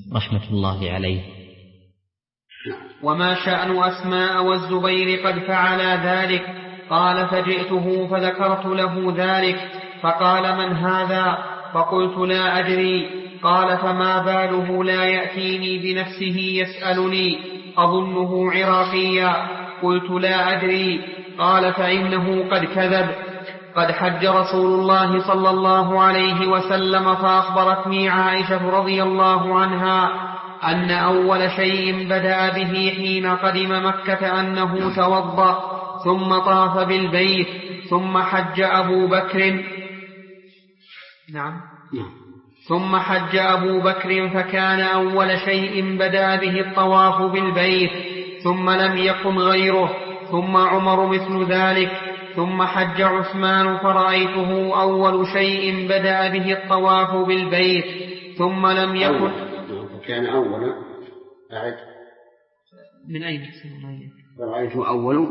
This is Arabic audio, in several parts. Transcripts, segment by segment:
رحمة الله عليه. وما شأن أسماء والزبير قد فعلا ذلك؟ قال فجئته فذكرت له ذلك فقال من هذا؟ فقلت لا أدري. قال فما باله لا يأتيني بنفسه يسألني أظنه عراقيا؟ قلت لا أدري. قال فإنه قد كذب. قد حج رسول الله صلى الله عليه وسلم فأخبرتني عائشة رضي الله عنها أن أول شيء بدأ به حين قدم مكة أنه توضأ ثم طاف بالبيت ثم حج أبو بكر. ثم حج أبو بكر فكان أول شيء بدأ به الطواف بالبيت ثم لم يكن غيره، ثم عمر مثل ذلك، ثم حج عثمان فرأيته أول شيء بدأ به الطواف بالبيت ثم لم يكن كان أول أعد من أين فرأيته أول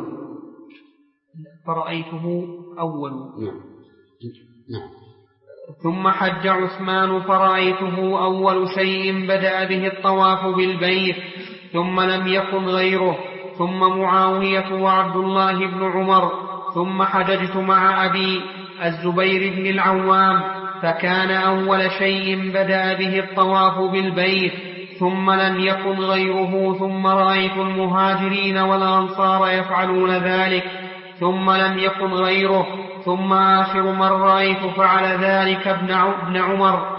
ثم حج عثمان فرأيته أول شيء بدأ به الطواف بالبيت ثم لم يكن غيره، ثم معاوية وعبد الله بن عمر، ثم حججت مع أبي الزبير بن العوام فكان أول شيء بدأ به الطواف بالبيت ثم لم يكن غيره، ثم رأيت المهاجرين والأنصار يفعلون ذلك ثم لم يكن غيره، ثم آخر من رأيت فعل ذلك ابن عمر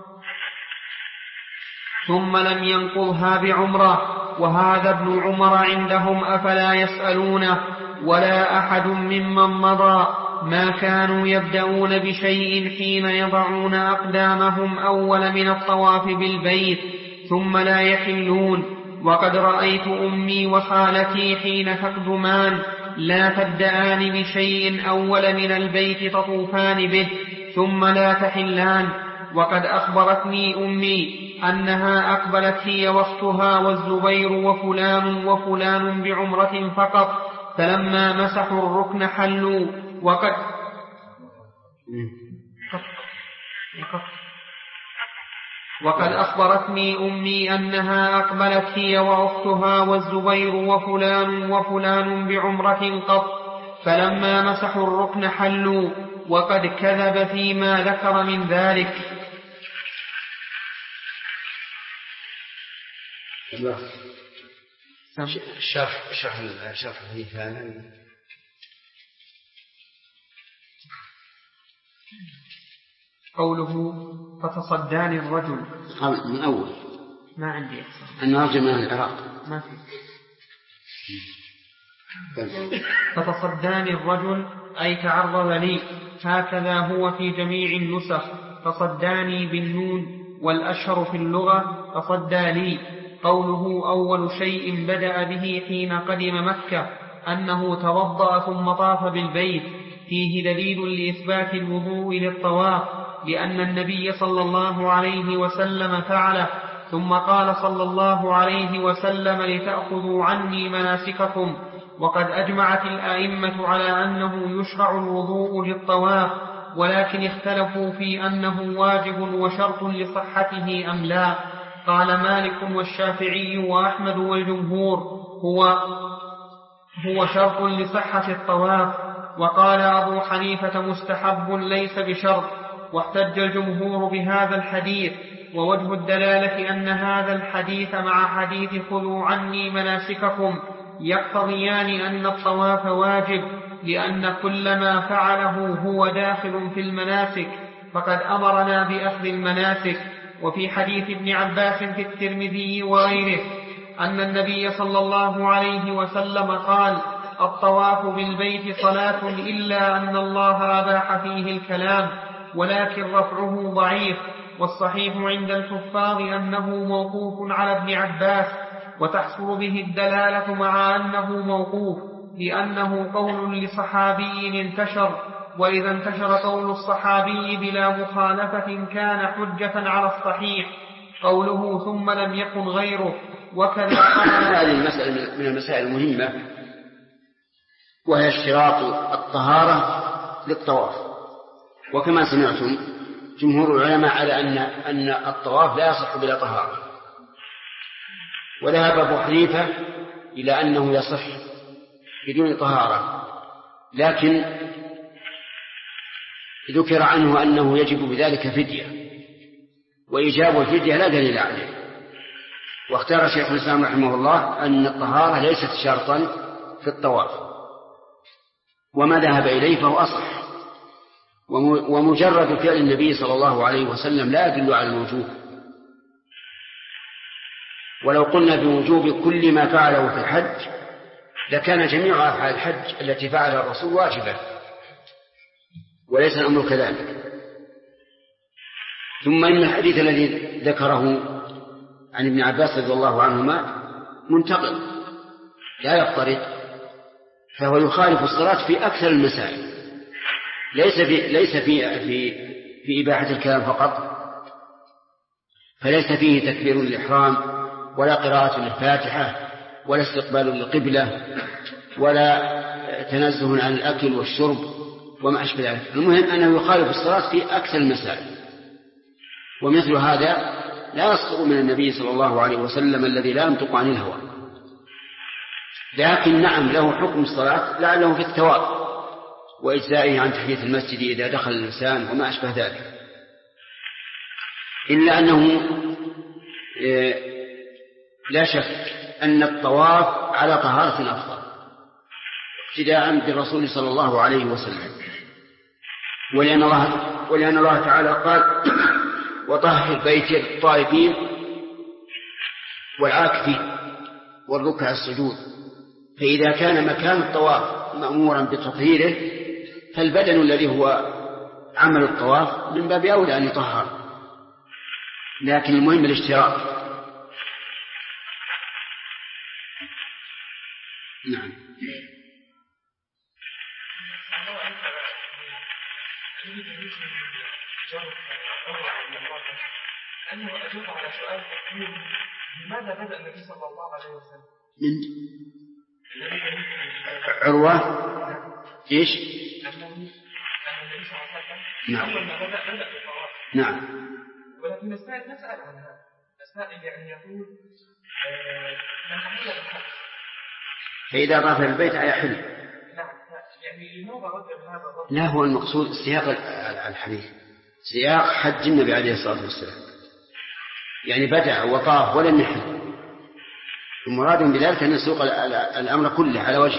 ثم لم ينقضها بعمره، وهذا ابن عمر عندهم أفلا يسألونه؟ ولا أحد ممن مضى ما كانوا يبدأون بشيء حين يضعون أقدامهم أول من الطواف بالبيت ثم لا يحلون. وقد رأيت أمي وخالتي حين تقدمان لا تبدأان بشيء أول من البيت تطوفان به ثم لا تحلان. وقد أخبرتني أمي أنها أقبلت هي واختها والزبير وفلان وفلان بعمرة فقط، فلما مسحوا الركن حلوا. وقد أخبرتني أمي أنها أقبلت هي وأختها والزبير وفلان وفلان بعمرة قط، فلما مسحوا الركن حلوا. وقد كذب فيما ذكر من ذلك. شرح الحديث هذا قوله فتصداني الرجل من أول ما عندي أنه رجل من العراق ما في. فتصداني الرجل أي تعرض لي، هكذا هو في جميع النسخ. تصداني بالنون، والأشهر في اللغة تصدى لي. قوله أول شيء بدأ به حين قدم مكة أنه توضأ ثم طاف بالبيت فيه دليل لإثبات الوضوء للطواف، لأن النبي صلى الله عليه وسلم فعله. ثم قال صلى الله عليه وسلم لتأخذوا عني مناسككم. وقد أجمعت الآئمة على أنه يشرع الوضوء للطواف، ولكن اختلفوا في أنه واجب وشرط لصحته أم لا. قال مالك والشافعي وأحمد والجمهور هو شرط لصحة الطواف، وقال أبو حنيفة مستحب ليس بشرط. واحتج الجمهور بهذا الحديث، ووجه الدلالة أن هذا الحديث مع حديث خذوا عني مناسككم يقتضيان أن الطواف واجب، لأن كل ما فعله هو داخل في المناسك، فقد أمرنا بأخذ المناسك. وفي حديث ابن عباس في الترمذي وغيره أن النبي صلى الله عليه وسلم قال الطواف بالبيت صلاة إلا أن الله أباح فيه الكلام، ولكن رفعه ضعيف. والصحيح عند الحفاظ أنه موقوف على ابن عباس، وتحصل به الدلالة مع أنه موقوف لأنه قول لصحابي انتشر، وإذا انتشر قول الصحابي بلا مخالفة كان حجة على الصحيح. قوله ثم لم يكن غيره وكذا. هذه المسألة من المسائل المهمة، وهي اشتراط الطهارة للطواف. وكما سمعتم جمهور العلماء على أن الطواف لا يصح بلا طهارة، وذهب أبو حنيفة إلى أنه يصح بدون طهارة، لكن ذكر عنه أنه يجب بذلك فدية، وإيجاب الفدية لا دليل عليه. واختار شيخ الإسلام رحمه الله أن الطهارة ليست شرطا في الطواف، وما ذهب إليه فهو أصح. ومجرد فعل النبي صلى الله عليه وسلم لا يدل على الوجوب، ولو قلنا بوجوب كل ما فعله في الحج لكان جميع أفعال الحج التي فعلها الرسول واجبة، وليس الأمر كذلك. ثم إن الحديث الذي ذكره عن ابن عباس رضي الله عنهما منتقل لا يضطرد، فهو يخالف الصلاة في أكثر المسائل، ليس في إباحة الكلام فقط، فليس فيه تكبير الإحرام ولا قراءة للفاتحة ولا استقبال للقبلة ولا تنزه عن الأكل والشرب وما أشبه ذلك. المهم أنه يخالف الصلاة في أكثر المسائل، ومثل هذا لا يصدر من النبي صلى الله عليه وسلم الذي لا ينطق عن الهوى، لكن نعم له حكم الصلاة لعله في الثواب وإجزائه عن تحية المسجد إذا دخل الإنسان وما أشبه ذلك، إلا أنه لا شك أن الطواف على طهارة أفضل ابتداء بالرسول صلى الله عليه وسلم، ولأن الله تعالى قال وطهر البيت للطائفين والعاكفين والركع السجود. فإذا كان مكان الطواف مأمورا بتطهيره فالبدن الذي هو عمل الطواف من باب أولى أن يطهر، لكن المهم الاشتراك. نعم. أنه أجاب على سؤال لماذا بدأ النبي صلى الله عليه وسلم عروة إيش؟ النبي صلى الله عليه وسلم نعم. أول ما بدأ بالطواف. نعم. ولكن مسائل نسأل عنها، مسائل يعني يقول من عمل بالحج فإذا طاف البيت يحل. نعم. يعني لماذا رجع هذا الرجل؟ لا، هو المقصود سياق الحديث سياق حج النبي عليه الصلاة والسلام، يعني بدأ وطاف ولم يحل. المراد بذلك أن يسوق الأمر كله على وجهه.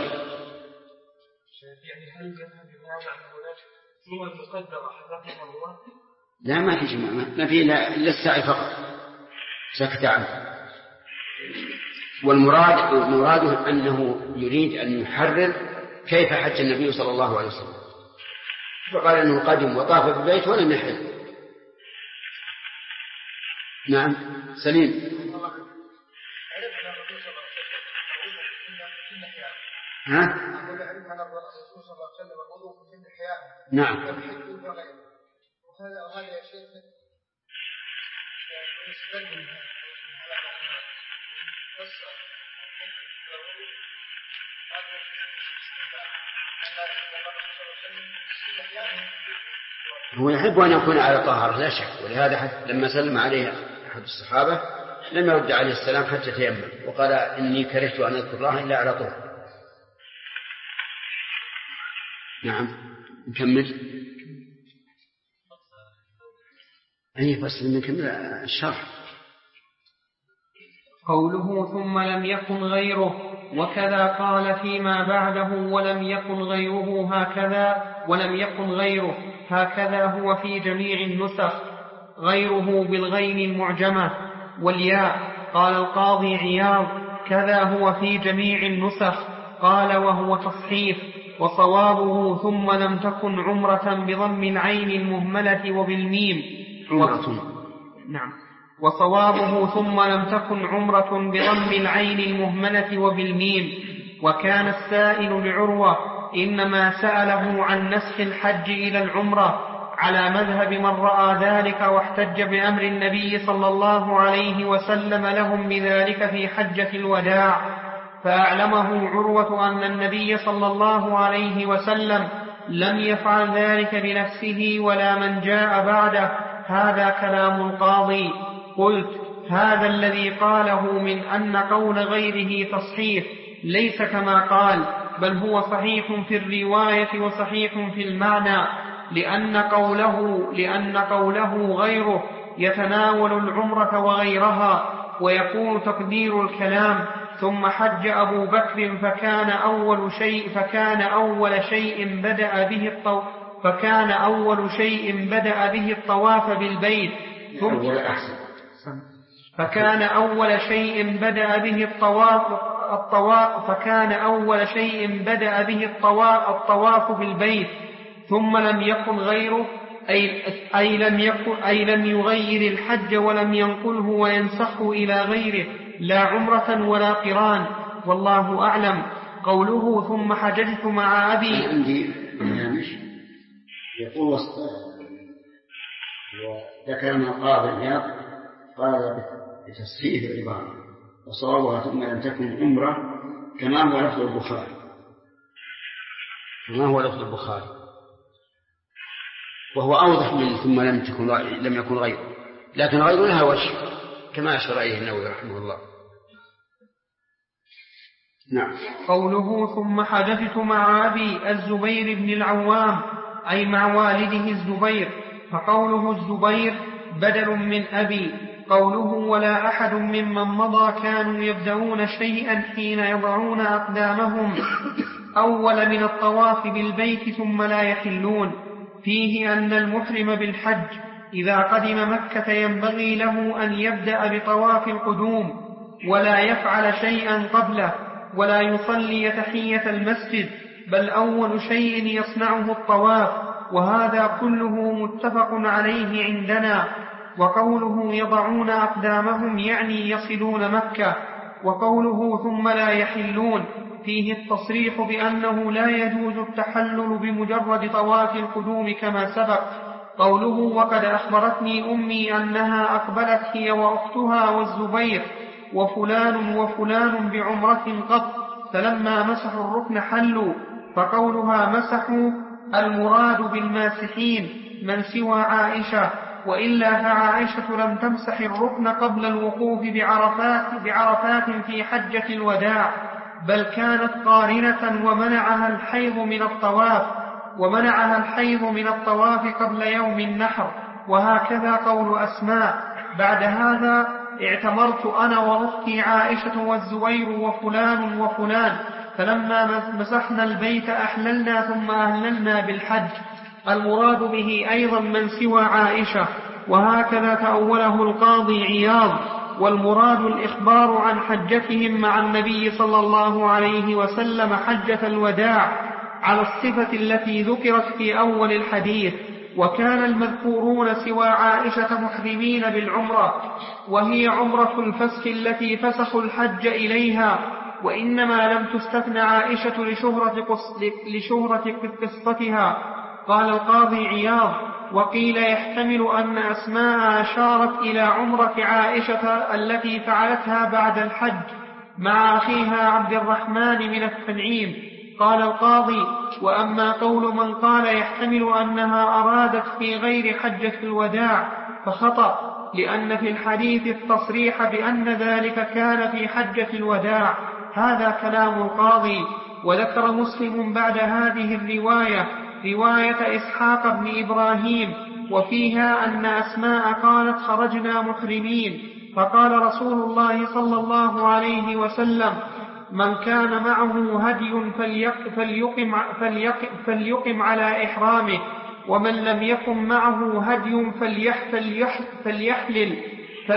يعني هل يفهم بهذا أن هناك صور مقدرة حذفها الله؟ لا، ما في جماعة، ما في إلا السعي فقط سكت عنه. والمراد أنه يريد أن يحرر كيف حج النبي صلى الله عليه وسلم، فقال أنه قدم وطاف بالبيت ولم يحل. نعم. سليم. ها؟ نعم. هو يحب أن يكون على طهارة لا شك، ولهذا لما سلم عليه أحد الصحابة لم يرد عليه السلام حتى تيمم وقال إني كرهت أن أذكر الله إلا على طهر. نعم. نكمل. أي بس نكمل الشرح. قوله ثم لم يكن غيره، وكذا قال فيما بعده ولم يكن غيره هكذا، ولم يكن غيره هكذا هو في جميع النسخ، غيره بالغين المعجمة والياء. قال القاضي عياض كذا هو في جميع النسخ، قال وهو تصحيف، وصوابه ثم لم تكن عمرة بضم العين المهملة وبالميم نعم. وصوابه ثم لم تكن عمرة بضم العين المهملة وبالميم. وكان السائل لعروة إنما سأله عن نسخ الحج إلى العمرة على مذهب من رأى ذلك واحتج بأمر النبي صلى الله عليه وسلم لهم بذلك في حجة الوداع، فأعلمه عروة أن النبي صلى الله عليه وسلم لم يفعل ذلك بنفسه ولا من جاء بعده. هذا كلام القاضي. قلت هذا الذي قاله من أن قول غيره تصحيح ليس كما قال، بل هو صحيح في الرواية وصحيح في المعنى، لأن قوله غيره يتناول العمرة وغيرها، ويكون تقدير الكلام ثم حج أبو بكر فكان أول شيء بدأ به الطواف بالبيت الطواف بالبيت ثم لم يكن غيره، أي لم يغير الحج ولم ينقله وينسخه إلى غيره، لا عمرة ولا قران، والله أعلم. قوله ثم حججت مع أبي، عندي يقول وذكر من القاضي عياض قال بتصحيح العبارة وصوابها ثم لم تكن عمرة كما هو لفظ البخاري، وهو أوضح من ثم لم يكن غيره، لكن غيره لها وجه كما أشار إليه النووي رحمه الله. نعم. قوله ثم حدثت مع أبي الزبير بن العوام أي مع والده الزبير، فقوله الزبير بدل من أبي. قوله ولا أحد ممن مضى كانوا يبدأون شيئا حين يضعون أقدامهم أول من الطواف بالبيت ثم لا يحلون، فيه أن المحرم بالحج إذا قدم مكة ينبغي له أن يبدأ بطواف القدوم ولا يفعل شيئا قبله ولا يصلي تحية المسجد، بل أول شيء يصنعه الطواف، وهذا كله متفق عليه عندنا. وقوله يضعون أقدامهم يعني يصلون مكة. وقوله ثم لا يحلون فيه التصريح بأنه لا يجوز التحلل بمجرد طواف القدوم كما سبق. قوله وقد أخبرتني أمي أنها أقبلت هي وأختها والزبير وفلان بعمرة قط، فلما مسحوا الركن حلوا. فقولها مسحوا المراد بالماسحين من سوى عائشة، وإلا فعائشة لم تمسح الركن قبل الوقوف بعرفات في حجة الوداع، بل كانت قارنة ومنعها الحيض من الطواف قبل يوم النحر، وهكذا قول أسماء. بعد هذا اعتمرت أنا وأختي عائشة والزبير وفلان، فلما مسحنا البيت أحللنا ثم أهللنا بالحج، المراد به أيضا من سوى عائشة، وهكذا تأوله القاضي عياض، والمراد الإخبار عن حجتهم مع النبي صلى الله عليه وسلم حجة الوداع على الصفة التي ذكرت في أول الحديث. وكان المذكورون سوى عائشة محرمين بالعمرة، وهي عمرة الفسخ التي فسخوا الحج إليها، وإنما لم تستثن عائشة لشهرة قصتها. قال القاضي عياض وقيل يحتمل أن أسماء أشارت إلى عمرة عائشة التي فعلتها بعد الحج مع أخيها عبد الرحمن من التنعيم. قال القاضي وأما قول من قال يحتمل أنها أرادت في غير حجة الوداع فخطأ، لأن في الحديث التصريح بأن ذلك كان في حجة الوداع، هذا كلام القاضي. وذكر مسلم بعد هذه الرواية رواية إسحاق بن إبراهيم وفيها أن أسماء قالت خرجنا محرمين، فقال رسول الله صلى الله عليه وسلم من كان معه هدي فليقم على إحرامه، ومن لم يكن معه هدي فليحلل،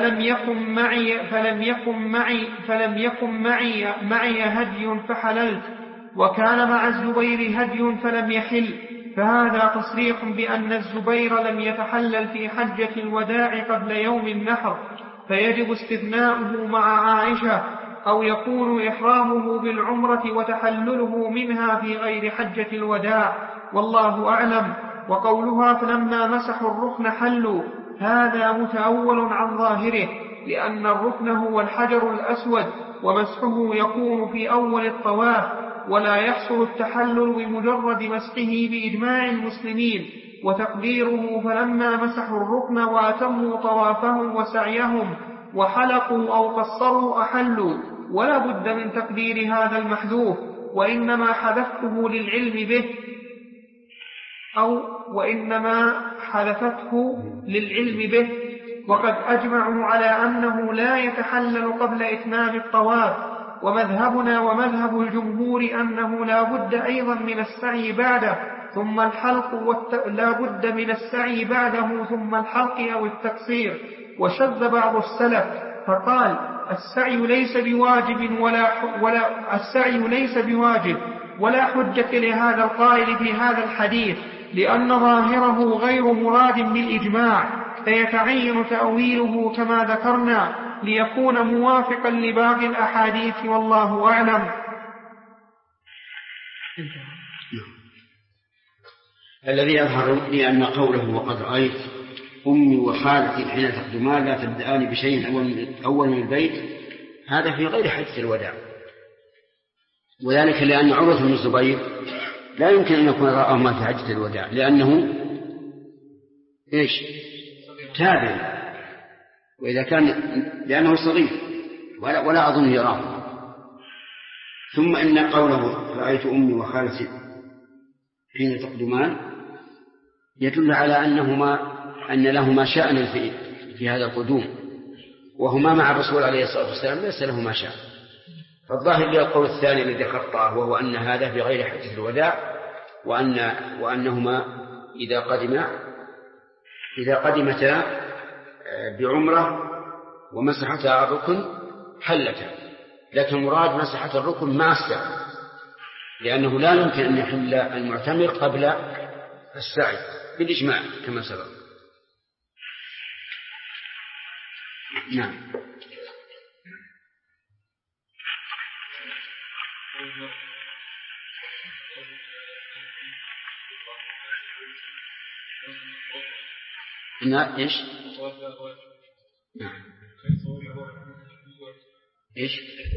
فلم يكن معي هدي فحللت، وكان مع الزبير هدي فلم يحل، فهذا تصريح بأن الزبير لم يتحلل في حجة الوداع قبل يوم النحر، فيجب استثناؤه مع عائشة، أو يكون إحرامه بالعمرة وتحلله منها في غير حجة الوداع، والله أعلم. وقولها فلما مسحوا الركن حلوا، هذا متأول عن ظاهره، لأن الركن هو الحجر الأسود، ومسحه يكون في أول الطواف، ولا يحصل التحلل بمجرد مسحه بإجماع المسلمين. وتقديره فلما مسحوا الركن وأتموا طوافهم وسعيهم وحلقوا أو قصروا أحلوا، ولا بد من تقدير هذا المحذوف، وإنما حذفته للعلم به، وقد أجمعوا على أنه لا يتحلل قبل إتمام الطواف. ومذهبنا ومذهب الجمهور أنه لا بد أيضا من السعي بعده ثم الحلق لا بد من السعي بعده ثم الحلق أو التقصير. وشذ بعض السلف فقال السعي ليس بواجب ولا حجة لهذا القائل في هذا الحديث، لأن ظاهره غير مراد بالإجماع، فيتعين تأويله كما ذكرنا ليكون موافقا لباقي الأحاديث، والله أعلم. الذي يظهر لي أن قوله وقد رأيت أمي وخالتي حين تقدمان لا تبدأان بشيء أول من البيت، هذا في غير حجة الوداع، وذلك لأن عروة بن الزبير لا يمكن أن يكون رآهما في حجة الوداع، لأنه تابع، وإذا كان لأنه صغير ولا أظن يراه. ثم إن قوله رأيت أمي وخالتي حين تقدمان يدل على أن لهما شأنا في هذا القدوم، وهما مع الرسول عليه الصلاة والسلام ليس لهما شأن. فالظاهر للقول الثاني الذي خطأه، وهو أن هذا في غير حجة الوداع، وأنهما إذا قدمتا بعمرة ومسحتا الركن حلتا، لكن المراد مسحة الركن مع السعي، لأنه لا يمكن أن يحل المعتمر قبل السعي بالإجماع كما سبق. نعم. إيش؟ نعم. إيش؟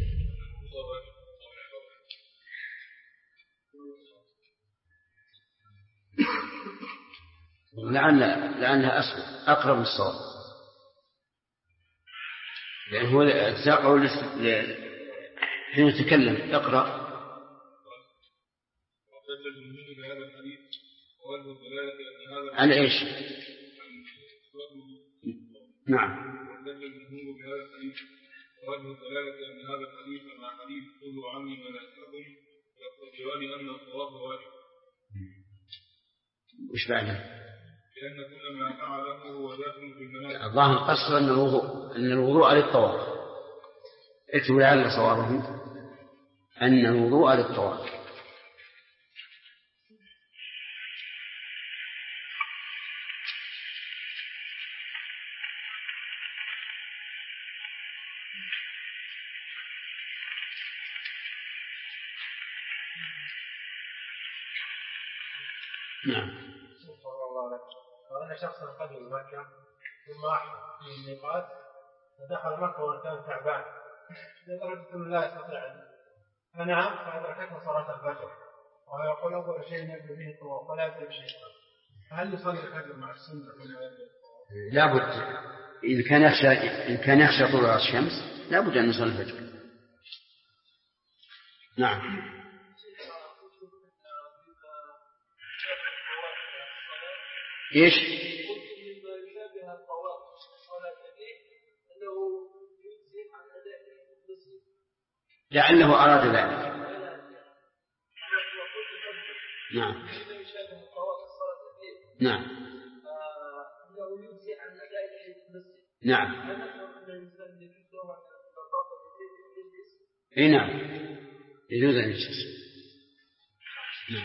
لعلها أسهل أقرب للصواب، لأن هو أجزاء حين يتكلم اقرأ. على إيش؟ نعم. وجه الدلالة أن هذا الحديث مع حديث خذوا عني مناسككم يقتضيان أن الطواف واجب. وش بعدها؟ لأن كل ما فعله هو داخل في المناسك. الظاهر قصر أن الوضوء للطواف. اكتب لعل صوابه أن الوضوء للطواف. نعم. وأن شخصا قدم مكة ثم راح من الميقات ودخل مكة وكان تعبان لدرجة أنه لا يستطيع أن فنام فأدركته صلاة الفجر، وهو يقول أول شيء يبدو به الطواف ولا يبدو بشيء، هل يصلي الفجر مع السنة ولا يبدو؟ لابد إن كان يخشى طلوع الشمس لابد أن يصلي الفجر. نعم. إيش؟ لعله أراد ذلك. نعم. نعم. نعم. إيه نعم يجوز أن يجلس. نعم.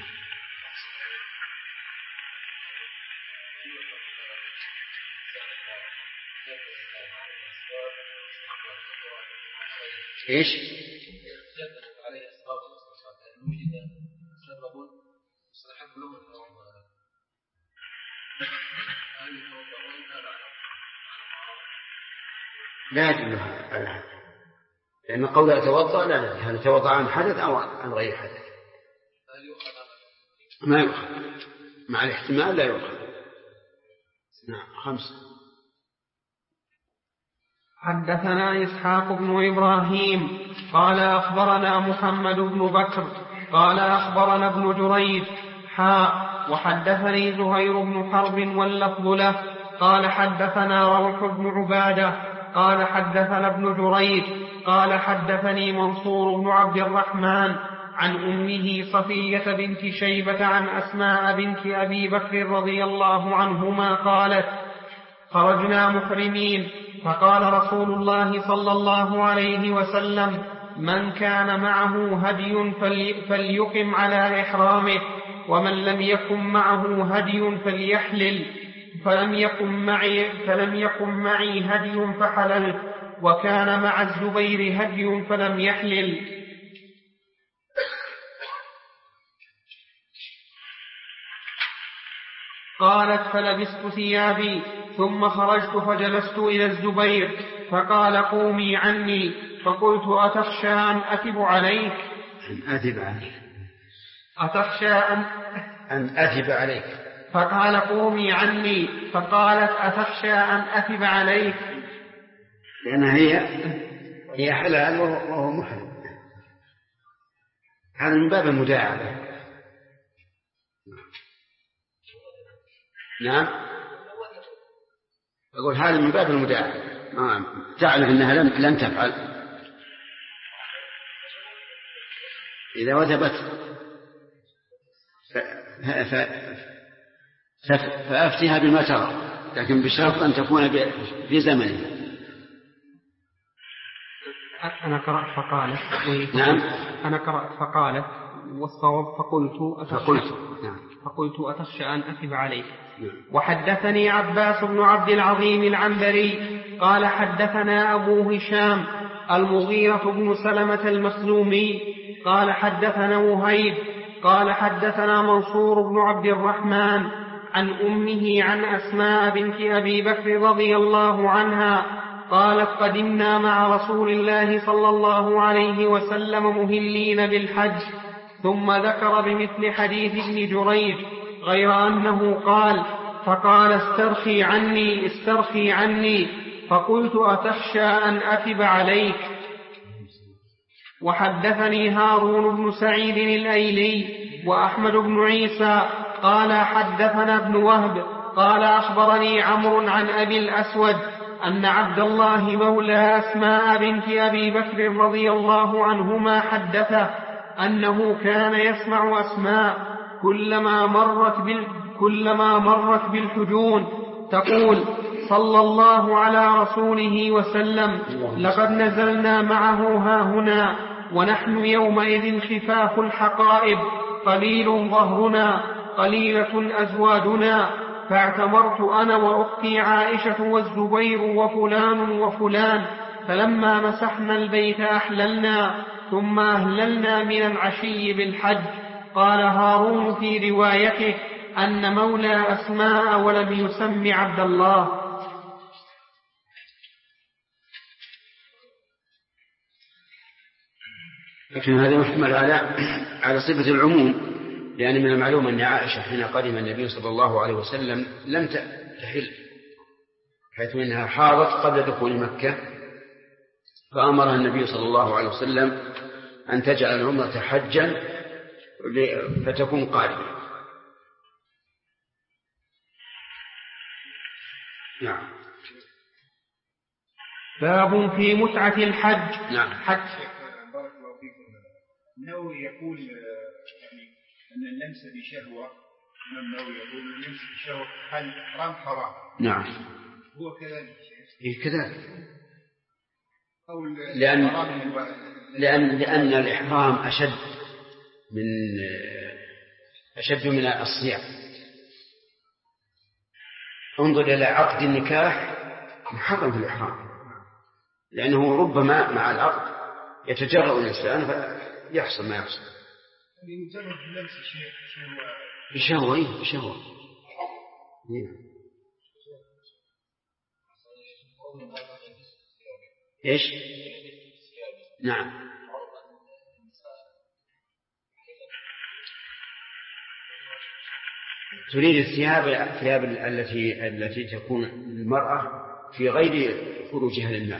إيش؟ عليه الصلاة والسلام وجد سبب مستحب له لا يدل على هذا، لأن قوله يتوضأ لا ندري هل يتوضأ عن حدث أو عن غير حدث. ما يؤخذ مع الاحتمال لا يؤخذ. نعم. 5. حدثنا إسحاق بن إبراهيم قال أخبرنا محمد بن بكر قال أخبرنا ابن جريج وحدثني زهير بن حرب واللفظ له قال حدثنا روح بن عبادة قال حدثنا ابن جريج قال حدثني منصور بن عبد الرحمن عن أمه صفية بنت شيبة عن أسماء بنت أبي بكر رضي الله عنهما قالت خرجنا محرمين فقال رسول الله صلى الله عليه وسلم من كان معه هدي فليقم على إحرامه ومن لم يكن معه هدي فليحلل فلم يكن معي هدي فحللت وكان مع الزبير هدي فلم يحلل. قالت فلبست ثيابي ثم خرجت فجلست إلى الزبير فقال قومي عني فقلت أتخشى أن أثب عليك أتخشى أن أثب عليك فقال قومي عني فقالت أتخشى أن أثب عليك لأنها هي حلال وهو محرم. هذا من باب المداعبة. نعم أقول هذا من باب المداعبة تعلم أنها لن تفعل. إذا وثبت فأفتها بما ترى لكن بشرط أن تكون في زمنه. أنا قرأت فقالت. نعم أنا قرأت فقالت والصواب فقلت أتخشى أن أثب عليك. وحدثني عباس بن عبد العظيم العنبري قال حدثنا أبو هشام المغيرة بن سلمة المخزومي قال حدثنا وهيب قال حدثنا منصور بن عبد الرحمن عن أمه عن أسماء بنت أبي بكر رضي الله عنها قالت قدمنا مع رسول الله صلى الله عليه وسلم مهلين بالحج ثم ذكر بمثل حديث ابن جريج غير أنه قال فقال استرخي عني فقلت أتخشى أن أثب عليك. وحدثني هارون بن سعيد الأيلي وأحمد بن عيسى قال حدثنا ابن وهب قال أخبرني عمرو عن أبي الأسود أن عبد الله مولى أسماء بنت أبي بكر رضي الله عنهما حدثه أنه كان يسمع أسماء كلما مرت بالحجون تقول صلى الله على رسوله وسلم لقد نزلنا معه هاهنا ونحن يومئذ خفاف الحقائب قليل ظهرنا قليلة أزوادنا فاعتمرت أنا وأختي عائشة والزبير وفلان فلما مسحنا البيت أحللنا ثم أهللنا من العشي بالحج. قال هارون في روايته أن مولى أسماء ولم يسم عبد الله. لكن هذا محمل على صفة العموم لأن من المعلوم أن عائشة حين قدم النبي صلى الله عليه وسلم لم تحل حيث إنها حاضت قبل دخول مكة فأمرها النبي صلى الله عليه وسلم أن تجعل العمرة حجا فتكون قارنة. نعم. باب في متعة الحج. نعم. حج. بارك الله فيكم. النووي يقول يعني أن اللمس بشهوة النووي يقول اللمس بشهوة حرام. نعم. هو كذلك. كذلك. لأن الإحرام أشد من الصيام. انظر إلى عقد النكاح محرم في الإحرام لأنه ربما مع العقد يتجرأ الإنسان فيحصل ما يحصل بمجرد لمس بشهوة. إيش؟ نعم. تريد الثياب التي تكون للمرأة في غير خروجها للناس،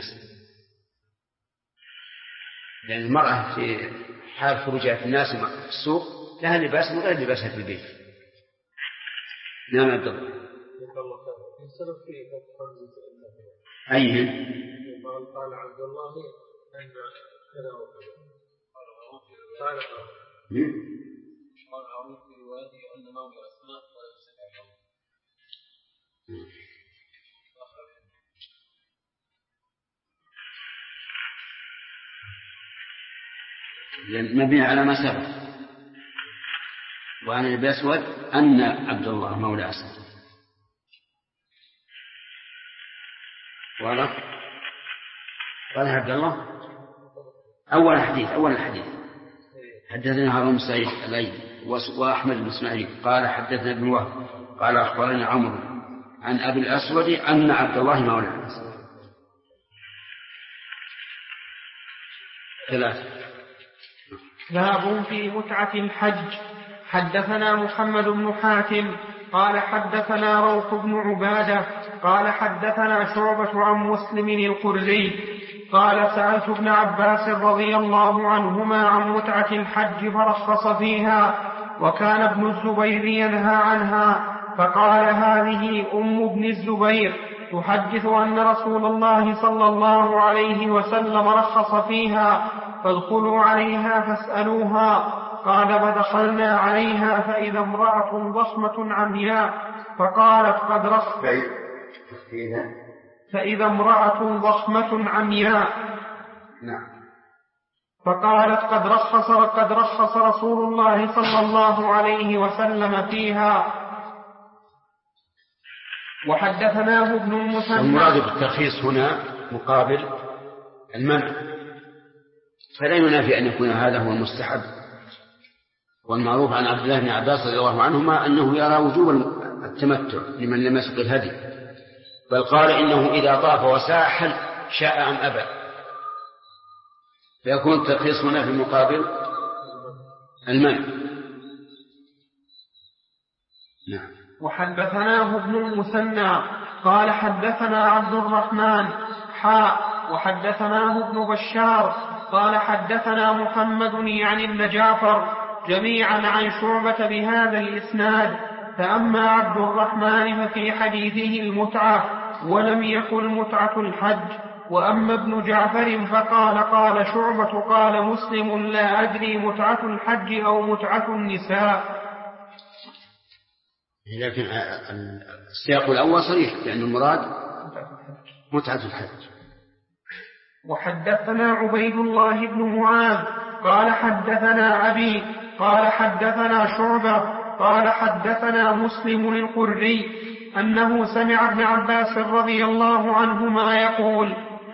لأن المرأة في حال خروجها في الناس في السوق لها لباس وغير لباسها في البيت. نعم عبد الله. أيه؟ قال عبد الله أن كذا وكذا. قال عروف في روايته أن مولى أسماء ولا يسمع مبني على ما سبق. وعن ابن الأسود أن عبد الله مولى أسماء. واضح؟ قال عبد الله أول الحديث حدثنا هارون بن سعيد الأيلي وأحمد بن إسماعيل قال حدثنا ابن وهب قال أخبرنا عمرو عن أبي الأسود أن عبد الله مولى أسماء. 3. باب في متعة الحج. حدثنا محمد بن حاتم قال حدثنا روح بن عبادة قال حدثنا شعبة عن مسلم القرزي قال سألت ابن عباس رضي الله عنهما عن متعة الحج فرخص فيها، وكان ابن الزبير ينهى عنها، فقال هذه أم ابن الزبير تحدث أن رسول الله صلى الله عليه وسلم رخص فيها، فادخلوا عليها فاسألوها. قال فدخلنا عليها فإذا امرأة ضخمة عمياء فقالت قد رخص فإذا امرأة ضخمة عمياء فقالت قد رخص رسول الله صلى الله عليه وسلم فيها. وحدثناه ابن المثنى. المراد بالترخيص هنا مقابل المنع، فلا ينافي أن يكون هذا هو المستحب. والمعروف عن عبد الله بن عباس رضي الله عنهما أنه يرى وجوب التمتع لمن لم يسق الهدي، بل قال إنه إذا طاف وساحل شاء أم أبى، فيكون الترخيص هنا في مقابل المنع. نعم. وحدثناه ابن المثنى قال حدثنا عبد الرحمن وحدثناه ابن بشار قال حدثنا محمد يعني ابن جعفر جميعا عن شعبة بهذا الإسناد. فأما عبد الرحمن ففي حديثه المتعة ولم يقل متعة الحج. وأما ابن جعفر فقال قال شعبة قال مسلم لا أدري متعة الحج أو متعة النساء. لكن السياق الأول صريح لأن المراد متعة الحج. وحدثنا عبيد الله بن معاذ قال حدثنا أبي قال حدثنا شعبة قال حدثنا مسلم القري أنه سمع ابن عباس رضي الله عنهما يقول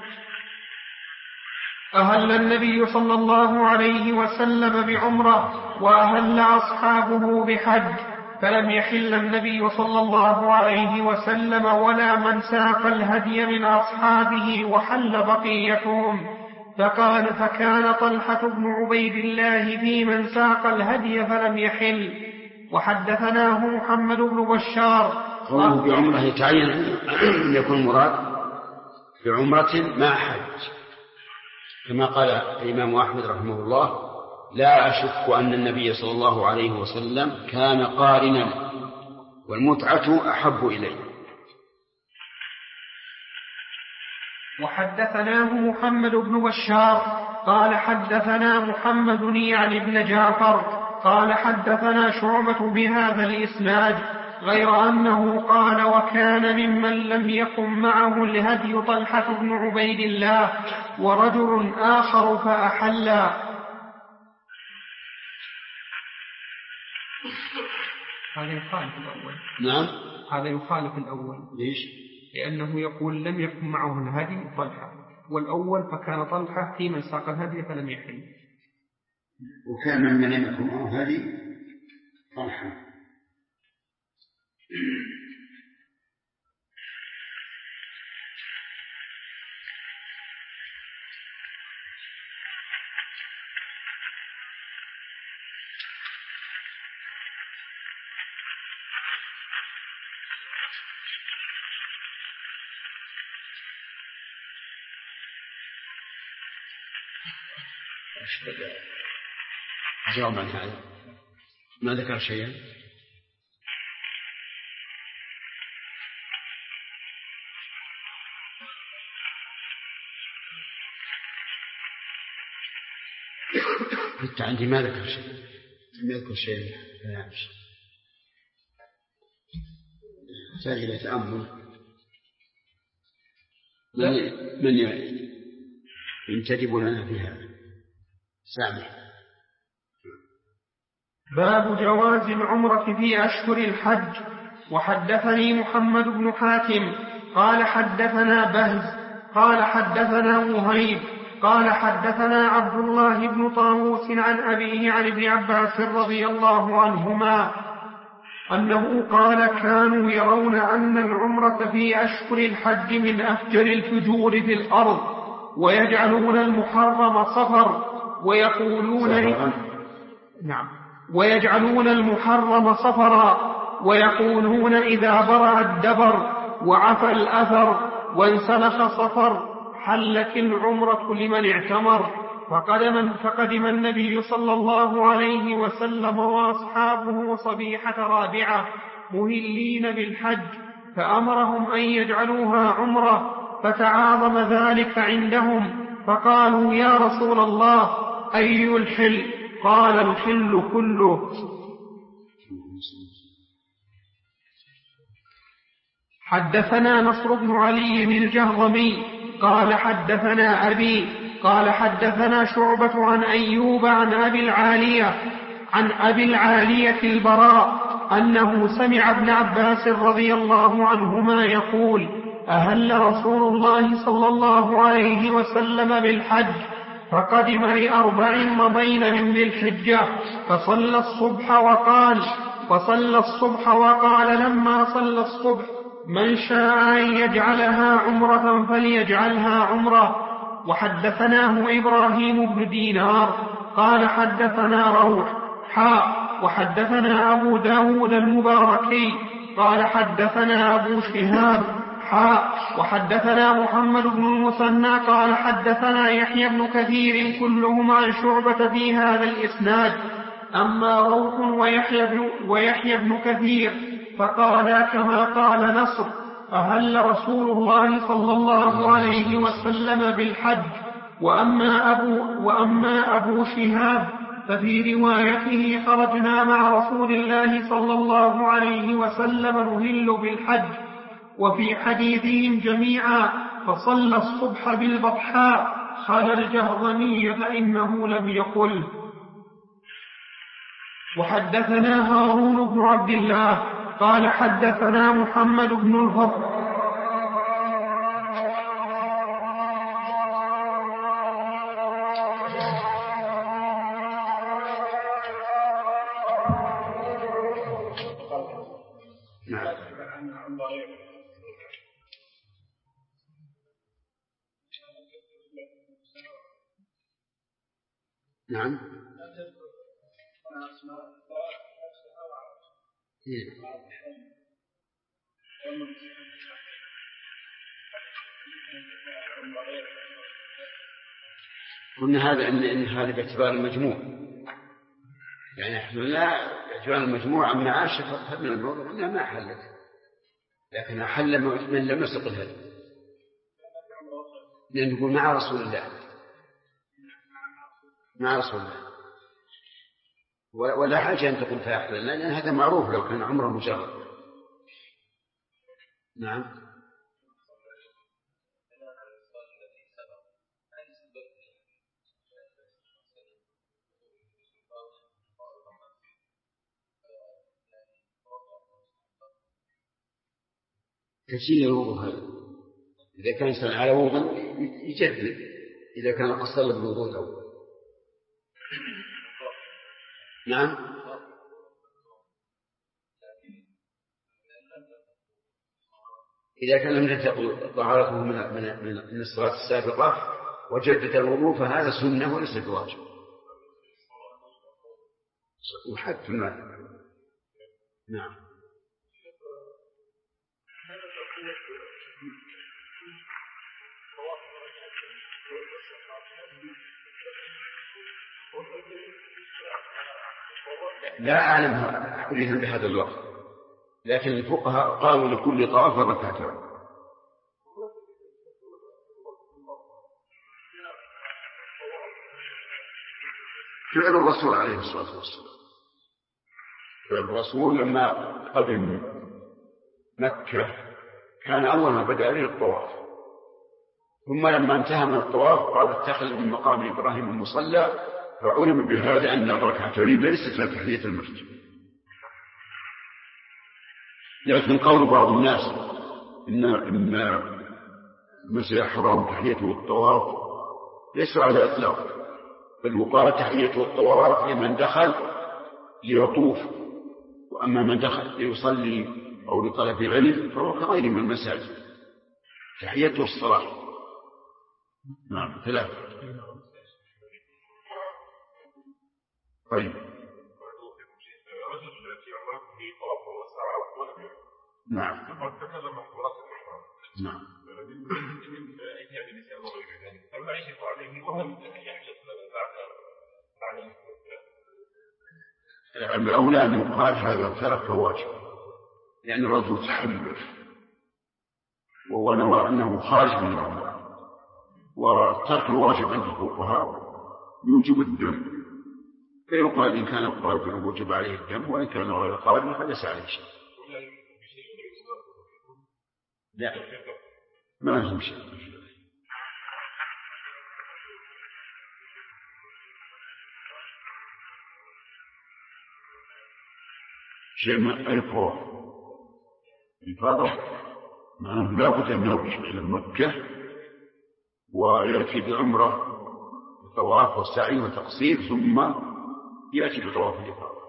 أهل النبي صلى الله عليه وسلم بعمرة وأهل أصحابه بحج، فلم يحل النبي صلى الله عليه وسلم ولا من ساق الهدي من أصحابه وحل بقيتهم. فقال فكان طلحة بن عبيد الله في من ساق الهدي فلم يحل. وحدثناه محمد بن بشار قوله بعمرة يتعين أن يكون مراد بعمرة مع حج، كما قال الإمام أحمد رحمه الله لا أشك أن النبي صلى الله عليه وسلم كان قارنا والمتعة أحب إليه. وحدثناه محمد بن بشار قال حدثنا محمد يعني ابن جعفر قال حدثنا شعبة بهذا الإسناد غير أنه قال وكان ممن لم يقم معه الهدي طلحة بن عبيد الله ورجل آخر فأحلا. هذا يخالف الأول. نعم هذا يخالف الأول. ليش؟ لأنه يقول لم يكن معه الهدي طلحة، والأول فكان طلحة في من ساق الهدي فلم يحل. وكان من لم يكن معه الهدي طلحة. جاوب عن هذا، ما ذكر شيئا. حتى عندي ما ذكر شيء، ما يذكر شيء لا يمشي، يحتاج إلى تأمل. من ينتدب لنا في هذا؟ سامح. باب جواز العمرة في أشهر الحج. وحدثني محمد بن حاتم قال حدثنا بهز قال حدثنا وهيب قال حدثنا عبد الله بن طاووس عن أبيه عن ابن عباس رضي الله عنهما أنه قال كانوا يرون أن العمرة في أشهر الحج من أفجر الفجور في الأرض، ويجعلون المحرم صفر ويجعلون المحرم صفرا، ويقولون إذا برأ الدبر وعفى الأثر وانسلخ صفر حلت العمرة لمن اعتمر. فقدم النبي صلى الله عليه وسلم وأصحابه صبيحة رابعة مهلين بالحج، فأمرهم أن يجعلوها عمرة، فتعاظم ذلك عندهم، فقالوا يا رسول الله أي الحل؟ قال الحل كله. حدثنا نصر بن علي الجهضمي قال حدثنا أبي قال حدثنا شعبة عن أيوب عن أبي العالية البراء أنه سمع ابن عباس رضي الله عنهما يقول أهل رسول الله صلى الله عليه وسلم بالحج، فقدم ل4 مضين من ذي الحجة، فصلى الصبح وقال لما صلى الصبح من شاء أن يجعلها عمرة فليجعلها عمرة. وحدثناه إبراهيم بن دينار قال حدثنا روح وحدثنا أبو داود المباركي قال حدثنا أبو شهاب وحدثنا محمد بن المثنى قال حدثنا يحيى بن كثير كلهم عن شعبة في هذا الإسناد. أما روح ويحيى بن كثير فقالا كما قال نصر أهل رسول الله صلى الله عليه وسلم بالحج. وأما أبو شهاب ففي روايته خرجنا مع رسول الله صلى الله عليه وسلم نهل بالحج. وفي حديثهم جميعا فصلى الصبح بالبطحاء قال الجهضمي فإنه لم يقل. وحدثنا هارون بن عبد الله قال حدثنا محمد بن الفضل نعم. قلنا هذا إن هذا باعتبار المجموع، يعني لا باعتبار المجموع أما عاشر من الموضوع قلنا ما حلت، لكن حل من لم يسق الهدي، لأن نقول مع رسول الله ولا حاجة أن تقول فيحل، لأن هذا معروف لو كان عمره مجرد. نعم. تسجيل الوضوء هذا إذا كان إنسان على وضوء يجدد، إذا كان أصل بالوضوء الأول. نعم. إذا كان لم تنتقل طهارته من الصلاة السابقة وجدد الوضوء فهذا سنة وليس بواجب، وحد في المال. نعم. لا أعلم حديثا بهذا اللفظ، لكن الفقهاء قالوا لكل طواف ركعتين. فعل الرسول عليه الصلاة والسلام، فعل الرسول لما قدم مكة كان أول ما بدأ له الطواف، ثم لما انتهى من الطواف قال اتخذ من مقام إبراهيم المصلى، فعلم بهذا أن الركعتين ليست لتحية المسجد. لكن قول بعض الناس إن المسجد الحرام تحيته الطواف ليس على إطلاق، بل يقال تحيته الطواف لمن دخل ليطوف، وأما من دخل ليصلي أو لطلب العلم فهو كغير من المساجد، تحيته الصلاة. نعم ثلاثة. طيب نعم نعم. الأولى أن يقال هذا الترك واجب، لأن الرجل تحلف وهو نوى أنه خارج من العمرة، والترك الواجب عند الفقهاء يوجب الدم، فيقال إن كان قادرا وجب عليه الدم، وإن كان غير قادر فليس عليه شيء. لا ما لهم شيء. شيء ما الفرق معناه لا بد أن يرجع إلى مكة ويأتي بعمرة الطواف والسعي وتقصير، ثم يأتي بطواف الإفاضة.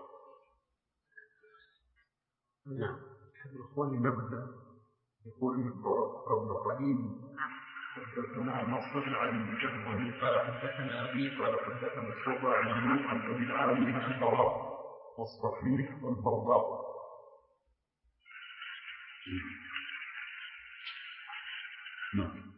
نعم. الإخوان نبدأ يقول من قبل قليل حدثنا نصر عن جهره قال حدثنا أبي قال حدثنا الشعبة عن يوسف عن أبي العالمين عن البراء والصحيح والبراء. نعم.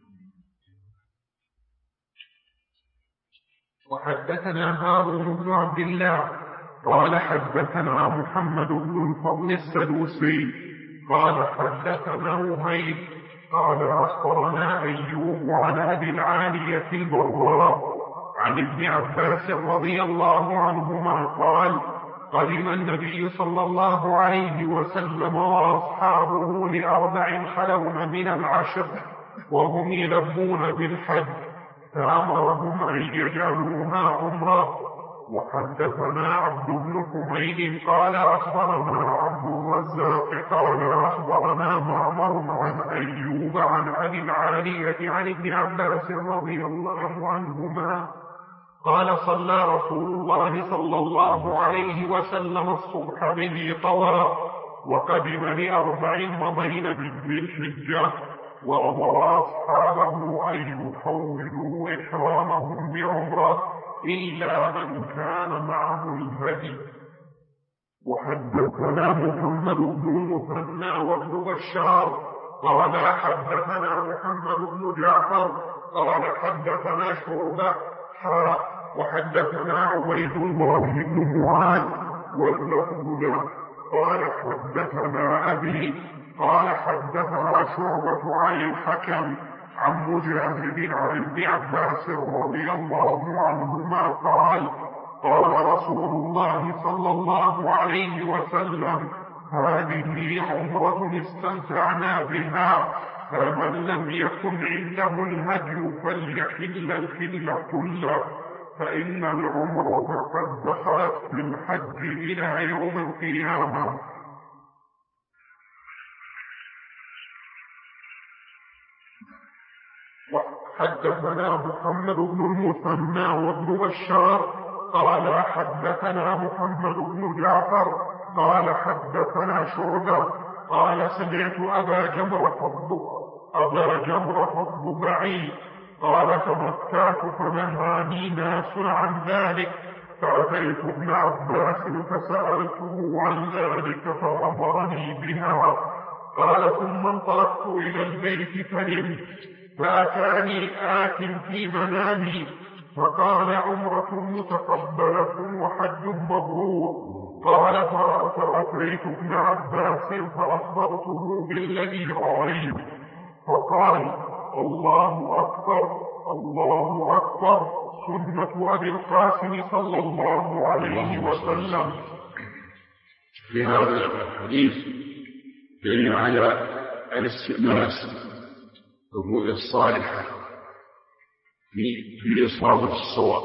وحدثنا هارون بن عبد الله قال حدثنا محمد بن الفضل السدوسي قال حدثنا وهيب قال أخبرنا أيوب عن أبي العالية البراء عن ابن عباس رضي الله عنهما قال قدم النبي صلى الله عليه وسلم وأصحابه ل4 خلون من العشر وهم يلبون بالحج، فأمرهم أن يجعلوها عمرة. وحدثنا عبد بن حميد قال أخبرنا عبد الرزاق قال أخبرنا معمر عن أيوب عن أبي العالية عن ابن عباس رضي الله عنهما قال صلى رسول الله صلى الله عليه وسلم الصبح بذي طوى، وقدم ل4 مضين بذي الحجة، وأمر أصحابه أن يحولوا إحرامهم بعمرة إلا من كان معه الهدي. وحدثنا محمد بن المثنى وابن بشار قال حدثنا محمد بن جعفر قال حدثنا شعبة وحدثنا عبيد الله بن معاذ واللفظ له قال حدثنا أبي قال حدثنا شعبة عن الحكم عن مجاهد عن ابن عباس رضي الله عنهما قال قال رسول الله صلى الله عليه وسلم هذه عمرة استمتعنا بها، فمن لم يكن عنده الهدي فليحل الحل كله، فإن العمرة قد دخلت في الحج إلى يوم القيامة. حدثنا محمد بن المثنى وابن بشار قال حدثنا محمد بن جعفر قال حدثنا شعبة قال سمعت أبا جمرة الضبعي قال تمتعت فنهاني ناس عن ذلك، فأتيت ابن عباس فسألته عن ذلك فأمرني بها. قال ثم انطلقت إلى البيت فنمت، فأتاني آت في منامي فقال عمرة متقبلة وحج مبرور. قال فأتيت ابن عباس فأخبرته بالذي رأيت فقال الله أكبر الله أكبر سنة أبي القاسم صلى الله عليه وسلم. في هذا الحديث دليل على الاستئناس الرؤيا الصالحة في إصابة الصواب،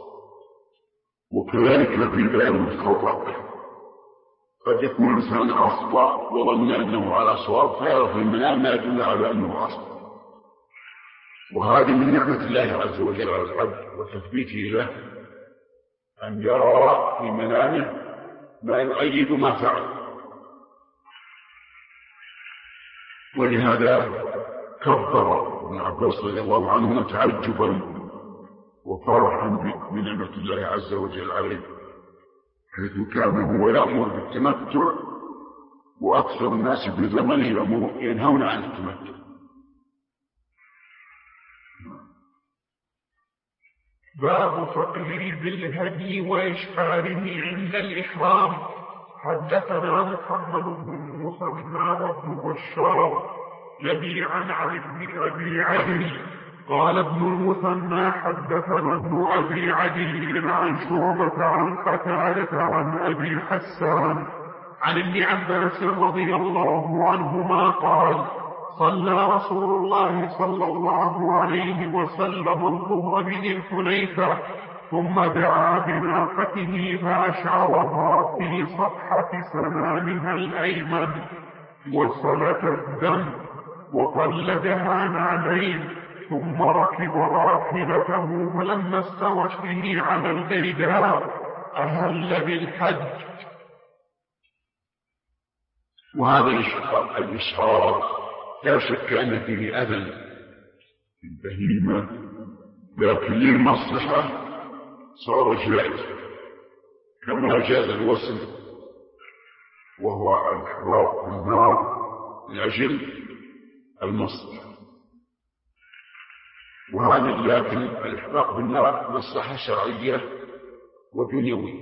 وكذلك في بيان الخطأ. قد يكون الإنسان أخطأ وظن أنه على صواب فيرى في المنام ما يدل على أنه أخطأ، وهذه من نعمة الله عز وجل على العبد وتثبيته له أن يرى في منامه ما يؤيد ما فعل. ولهذا كبر ابن عباس رضي الله عنهما تعجبا وفرحا بنعمة الله عز وجل عليه، حيث كان هو يأمر بالتمتع وأكثر الناس في زمنه ينهون عن التمتع. باب تقليد الهدي وإشعاره عند الإحرام. حدثنا محمد بن مسلم وابن بشار جميعا عن ابن أبي عدي قال ابن المثنى حدثنا ابن أبي عدي عن شعبة عن قتادة عن أبي حسان عن ابن عباس رضي الله عنهما قال صلى رسول الله صلى الله عليه وسلم الظهر بذي الحليفة ثم دعا بناقته فأشعرها في صفحة سنامها الأيمن وسلك الدم وقلدها نعلين، ثم ركب راحلته فلما استوت به على البيداء أهل بالحج. وهذا الإشعار لا شك أن فيه أذى البهيمة، لكن للمصلحة صار جائز كما جاز الوصل وهو الإحراق بالنار من أجل المصلحة. وهذا لكن الإحراق بالنار مصلحة شرعية ودنيوية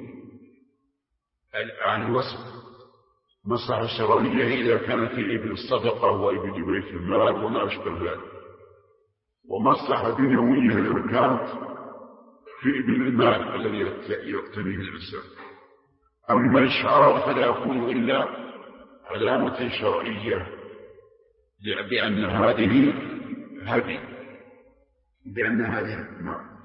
عن الوصل. مصلحة شرعية إذا كانت في إبل الصدقة وإبل بيت المال وما أشبه ذلك، ومصلحة دنيوية إذا كانت في إبل المال الذي يقتنيه الإنسان. أما الإشعار فلا يكون إلا علامة شرعية بأن هذه هدي، بأن هذه